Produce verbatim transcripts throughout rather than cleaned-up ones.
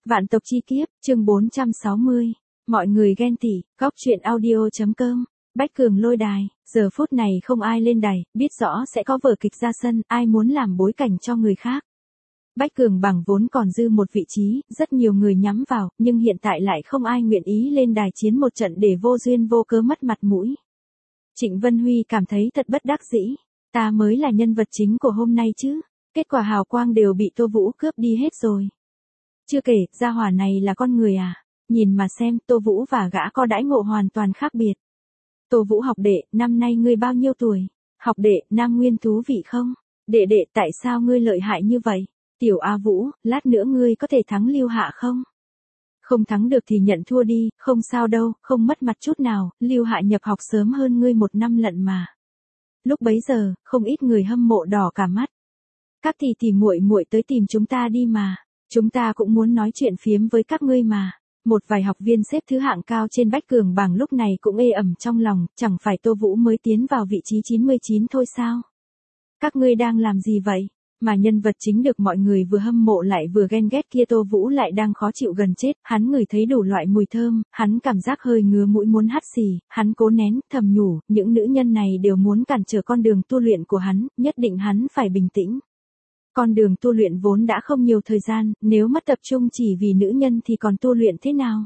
Vạn tộc chi kiếp, chương bốn trăm sáu mươi. Mọi người ghen tị, góc truyện audio.com. Bách Cường lôi đài, giờ phút này không ai lên đài, biết rõ sẽ có vở kịch ra sân, ai muốn làm bối cảnh cho người khác. Bách Cường bằng vốn còn dư một vị trí, rất nhiều người nhắm vào, nhưng hiện tại lại không ai nguyện ý lên đài chiến một trận để vô duyên vô cớ mất mặt mũi. Trịnh Vân Huy cảm thấy thật bất đắc dĩ, ta mới là nhân vật chính của hôm nay chứ, kết quả hào quang đều bị Tô Vũ cướp đi hết rồi. Chưa kể, gia hỏa này là con người à, nhìn mà xem, Tô Vũ và gã có đãi ngộ hoàn toàn khác biệt. Tô Vũ học đệ, năm nay ngươi bao nhiêu tuổi? Học đệ, Nam Nguyên thú vị không? Đệ đệ, tại sao ngươi lợi hại như vậy? Tiểu A Vũ, lát nữa ngươi có thể thắng Lưu Hạ không? Không thắng được thì nhận thua đi, không sao đâu, không mất mặt chút nào, Lưu Hạ nhập học sớm hơn ngươi một năm lận mà. Lúc bấy giờ, không ít người hâm mộ đỏ cả mắt. Các tỷ tỷ muội muội tới tìm chúng ta đi mà, chúng ta cũng muốn nói chuyện phiếm với các ngươi mà. Một vài học viên xếp thứ hạng cao trên Bách Cường bảng lúc này cũng ê ẩm trong lòng, chẳng phải Tô Vũ mới tiến vào vị trí chín mươi chín thôi sao? Các ngươi đang làm gì vậy? Mà nhân vật chính được mọi người vừa hâm mộ lại vừa ghen ghét kia Tô Vũ lại đang khó chịu gần chết, hắn ngửi thấy đủ loại mùi thơm, hắn cảm giác hơi ngứa mũi muốn hắt xì, hắn cố nén, thầm nhủ, những nữ nhân này đều muốn cản trở con đường tu luyện của hắn, nhất định hắn phải bình tĩnh. Con đường tu luyện vốn đã không nhiều thời gian, nếu mất tập trung chỉ vì nữ nhân thì còn tu luyện thế nào?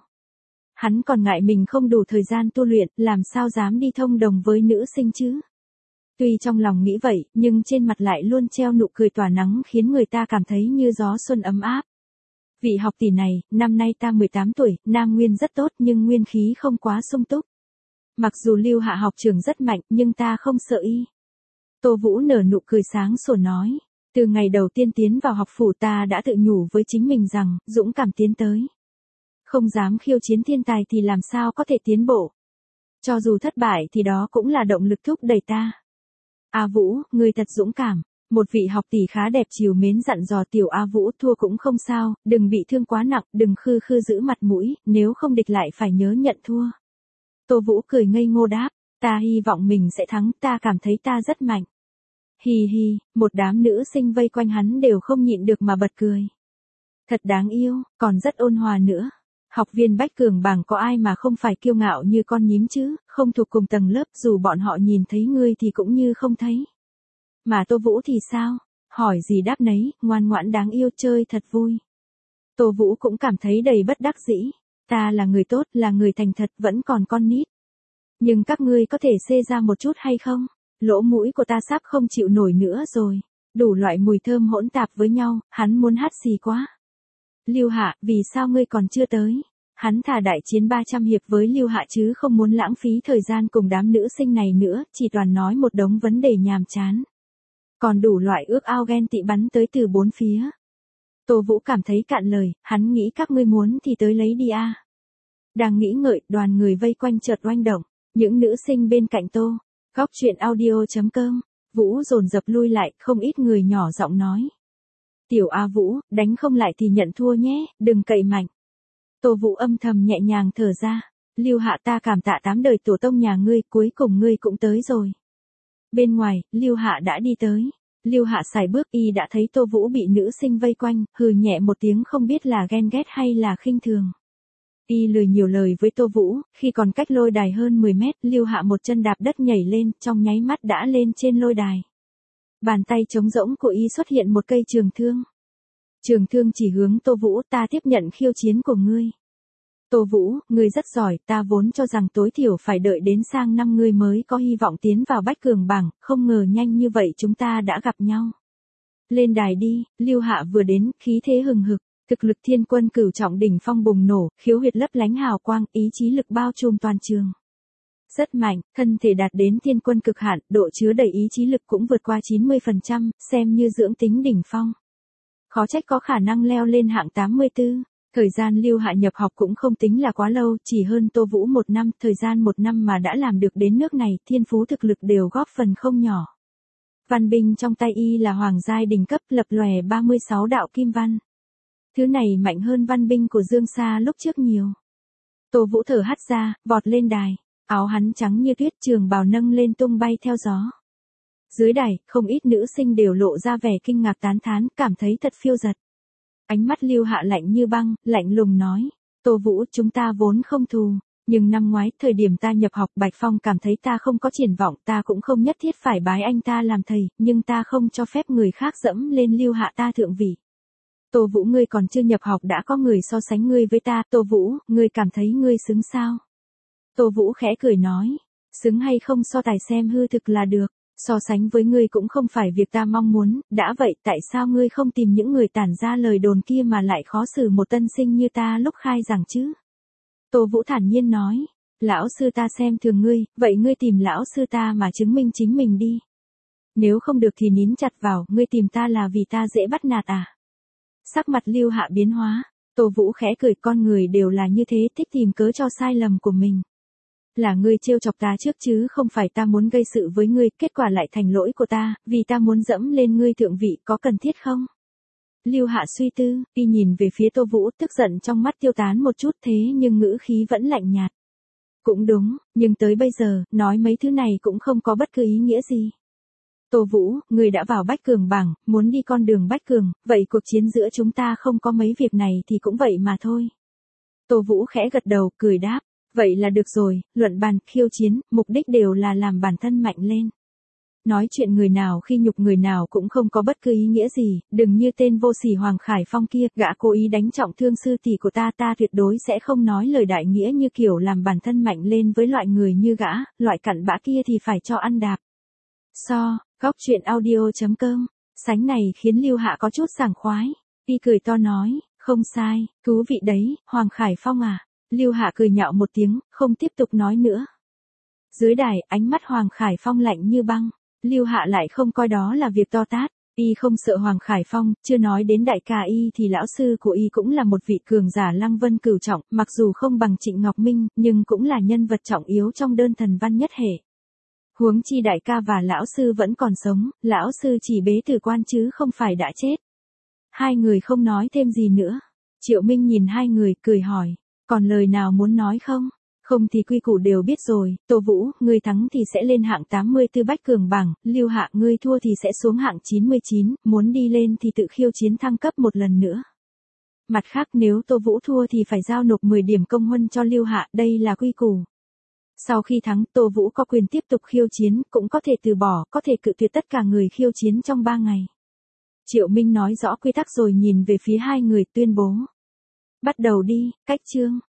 Hắn còn ngại mình không đủ thời gian tu luyện, làm sao dám đi thông đồng với nữ sinh chứ? Tuy trong lòng nghĩ vậy, nhưng trên mặt lại luôn treo nụ cười tỏa nắng khiến người ta cảm thấy như gió xuân ấm áp. Vị học tỷ này, năm nay ta mười tám tuổi, Nam Nguyên rất tốt nhưng nguyên khí không quá sung túc. Mặc dù Lưu Hạ học trường rất mạnh nhưng ta không sợ y. Tô Vũ nở nụ cười sáng sủa nói. Từ ngày đầu tiên tiến vào học phủ ta đã tự nhủ với chính mình rằng, dũng cảm tiến tới. Không dám khiêu chiến thiên tài thì làm sao có thể tiến bộ. Cho dù thất bại thì đó cũng là động lực thúc đẩy ta. A Vũ, ngươi thật dũng cảm. Một vị học tỷ khá đẹp trìu mến dặn dò tiểu A Vũ thua cũng không sao, đừng bị thương quá nặng, đừng khư khư giữ mặt mũi, nếu không địch lại phải nhớ nhận thua. Tô Vũ cười ngây ngô đáp, ta hy vọng mình sẽ thắng, ta cảm thấy ta rất mạnh. Hi hi, một đám nữ sinh vây quanh hắn đều không nhịn được mà bật cười. Thật đáng yêu, còn rất ôn hòa nữa. Học viên Bách Cường bảng có ai mà không phải kiêu ngạo như con nhím chứ, không thuộc cùng tầng lớp dù bọn họ nhìn thấy ngươi thì cũng như không thấy. Mà Tô Vũ thì sao? Hỏi gì đáp nấy, ngoan ngoãn đáng yêu chơi thật vui. Tô Vũ cũng cảm thấy đầy bất đắc dĩ. Ta là người tốt, là người thành thật, vẫn còn con nít. Nhưng các ngươi có thể xê ra một chút hay không? Lỗ mũi của ta sắp không chịu nổi nữa rồi. Đủ loại mùi thơm hỗn tạp với nhau, hắn muốn hắt xì quá. Lưu Hạ, vì sao ngươi còn chưa tới? Hắn thà đại chiến ba trăm hiệp với Lưu Hạ chứ không muốn lãng phí thời gian cùng đám nữ sinh này nữa, chỉ toàn nói một đống vấn đề nhàm chán. Còn đủ loại ước ao ghen tị bắn tới từ bốn phía. Tô Vũ cảm thấy cạn lời, hắn nghĩ các ngươi muốn thì tới lấy đi a. Đang nghĩ ngợi, đoàn người vây quanh chợt oanh động, những nữ sinh bên cạnh Tô. Góc truyện audio.com, Vũ dồn dập lui lại, không ít người nhỏ giọng nói. Tiểu A Vũ, đánh không lại thì nhận thua nhé, đừng cậy mạnh. Tô Vũ âm thầm nhẹ nhàng thở ra, Lưu Hạ ta cảm tạ tám đời tổ tông nhà ngươi, cuối cùng ngươi cũng tới rồi. Bên ngoài, Lưu Hạ đã đi tới. Lưu Hạ sải bước y đã thấy Tô Vũ bị nữ sinh vây quanh, hừ nhẹ một tiếng không biết là ghen ghét hay là khinh thường. Y lười nhiều lời với Tô Vũ, khi còn cách lôi đài hơn mười mét, Lưu Hạ một chân đạp đất nhảy lên, trong nháy mắt đã lên trên lôi đài. Bàn tay trống rỗng của y xuất hiện một cây trường thương. Trường thương chỉ hướng Tô Vũ, ta tiếp nhận khiêu chiến của ngươi. Tô Vũ, ngươi rất giỏi, ta vốn cho rằng tối thiểu phải đợi đến sang năm ngươi mới có hy vọng tiến vào Bách Cường bảng, không ngờ nhanh như vậy chúng ta đã gặp nhau. Lên đài đi, Lưu Hạ vừa đến, khí thế hừng hực. Thực lực thiên quân cửu trọng đỉnh phong bùng nổ, khiếu huyệt lấp lánh hào quang, ý chí lực bao trùm toàn trường. Rất mạnh, thân thể đạt đến thiên quân cực hạn, độ chứa đầy ý chí lực cũng vượt qua chín mươi phần trăm, xem như dưỡng tính đỉnh phong. Khó trách có khả năng leo lên hạng tám mươi tư. Thời gian Lưu Hạ nhập học cũng không tính là quá lâu, chỉ hơn Tô Vũ một năm, thời gian một năm mà đã làm được đến nước này, thiên phú thực lực đều góp phần không nhỏ. Văn binh trong tay y là hoàng giai đỉnh cấp lập lòe ba mươi sáu đạo kim văn. Thứ này mạnh hơn văn binh của Dương Sa lúc trước nhiều. Tô Vũ thở hắt ra, vọt lên đài, áo hắn trắng như tuyết, trường bào nâng lên tung bay theo gió. Dưới đài, không ít nữ sinh đều lộ ra vẻ kinh ngạc tán thán, cảm thấy thật phiêu dật. Ánh mắt Lưu Hạ lạnh như băng, lạnh lùng nói. Tô Vũ, chúng ta vốn không thù. Nhưng năm ngoái, thời điểm ta nhập học, Bạch Phong cảm thấy ta không có triển vọng, ta cũng không nhất thiết phải bái anh ta làm thầy, nhưng ta không cho phép người khác dẫm lên Lưu Hạ ta thượng vị. Tô Vũ, ngươi còn chưa nhập học đã có người so sánh ngươi với ta, Tô Vũ, ngươi cảm thấy ngươi xứng sao? Tô Vũ khẽ cười nói, xứng hay không so tài xem hư thực là được, so sánh với ngươi cũng không phải việc ta mong muốn, đã vậy tại sao ngươi không tìm những người tản ra lời đồn kia mà lại khó xử một tân sinh như ta lúc khai giảng chứ? Tô Vũ thản nhiên nói, lão sư ta xem thường ngươi, vậy ngươi tìm lão sư ta mà chứng minh chính mình đi. Nếu không được thì nín chặt vào, ngươi tìm ta là vì ta dễ bắt nạt à? Sắc mặt Lưu Hạ biến hóa, Tô Vũ khẽ cười, con người đều là như thế, thích tìm cớ cho sai lầm của mình. Là ngươi trêu chọc ta trước chứ không phải ta muốn gây sự với ngươi, kết quả lại thành lỗi của ta, vì ta muốn dẫm lên ngươi thượng vị, có cần thiết không? Lưu Hạ suy tư, y nhìn về phía Tô Vũ, tức giận trong mắt tiêu tán một chút, thế nhưng ngữ khí vẫn lạnh nhạt. Cũng đúng, nhưng tới bây giờ, nói mấy thứ này cũng không có bất cứ ý nghĩa gì. Tô Vũ, ngươi đã vào Bách Cường bảng, muốn đi con đường Bách Cường, vậy cuộc chiến giữa chúng ta không có mấy việc này thì cũng vậy mà thôi. Tô Vũ khẽ gật đầu, cười đáp, vậy là được rồi, luận bàn, khiêu chiến, mục đích đều là làm bản thân mạnh lên. Nói chuyện người nào khi nhục người nào cũng không có bất cứ ý nghĩa gì, đừng như tên vô sỉ Hoàng Khải Phong kia, gã cố ý đánh trọng thương sư tỷ của ta, ta tuyệt đối sẽ không nói lời đại nghĩa như kiểu làm bản thân mạnh lên với loại người như gã, loại cặn bã kia thì phải cho ăn đạp. So, góc truyện audio chấm com, sánh này khiến Lưu Hạ có chút sảng khoái, y cười to nói, không sai, thú vị đấy, Hoàng Khải Phong à. Lưu Hạ cười nhạo một tiếng, không tiếp tục nói nữa. Dưới đài, ánh mắt Hoàng Khải Phong lạnh như băng. Lưu Hạ lại không coi đó là việc to tát, y không sợ Hoàng Khải Phong, chưa nói đến đại ca y thì lão sư của y cũng là một vị cường giả Lăng Vân cửu trọng, mặc dù không bằng Trịnh Ngọc Minh, nhưng cũng là nhân vật trọng yếu trong đơn thần văn nhất hệ. Huống chi đại ca và lão sư vẫn còn sống, lão sư chỉ bế tử quan chứ không phải đã chết. Hai người không nói thêm gì nữa. Triệu Minh nhìn hai người, cười hỏi, còn lời nào muốn nói không? Không thì quy củ đều biết rồi, Tô Vũ, ngươi thắng thì sẽ lên hạng tám mươi tư Bách Cường bảng, Lưu Hạ ngươi thua thì sẽ xuống hạng chín mươi chín, muốn đi lên thì tự khiêu chiến thăng cấp một lần nữa. Mặt khác nếu Tô Vũ thua thì phải giao nộp mười điểm công huân cho Lưu Hạ, đây là quy củ. Sau khi thắng, Tô Vũ có quyền tiếp tục khiêu chiến, cũng có thể từ bỏ, có thể cự tuyệt tất cả người khiêu chiến trong ba ngày. Triệu Minh nói rõ quy tắc rồi nhìn về phía hai người tuyên bố. Bắt đầu đi, cách chương.